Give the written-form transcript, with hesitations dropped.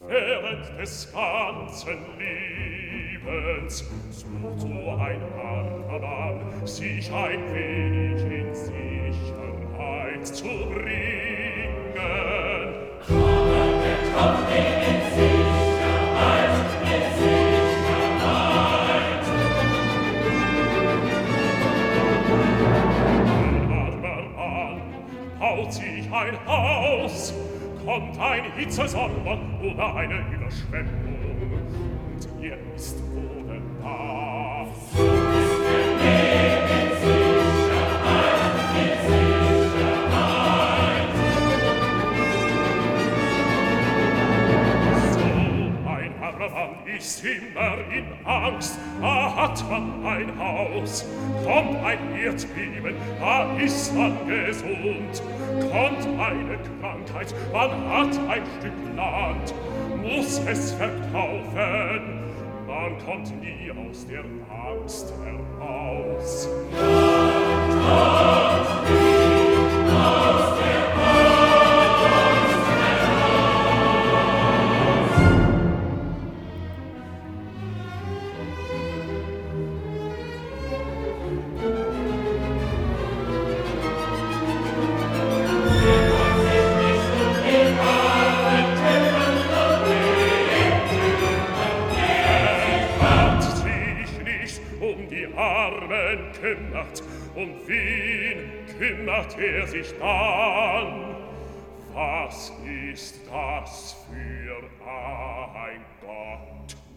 während des ganzen Lebens sucht so ein armer Mann, sich ein wenig in Sicherheit zu bringen. Kommt in Sicherheit, in Sicherheit. Ein armer Mann baut sich ein Haus, kommt ein Hitzesommer oder eine Überschwemmung, und er ist ohne da. So ist der Weg in Sicherheit, in Sicherheit. So ein armer Mann ist immer in Angst, da hat man ein Haus. Kommt ein Erdbeben, da ist man gesund. Kommt eine Krankheit, man hat ein Stück Land, muss es verkaufen, man kommt nie aus der Angst heraus. Kommt nie aus der Angst heraus. Armen kümmert, um wen kümmert er sich dann? Was ist das für ein Gott?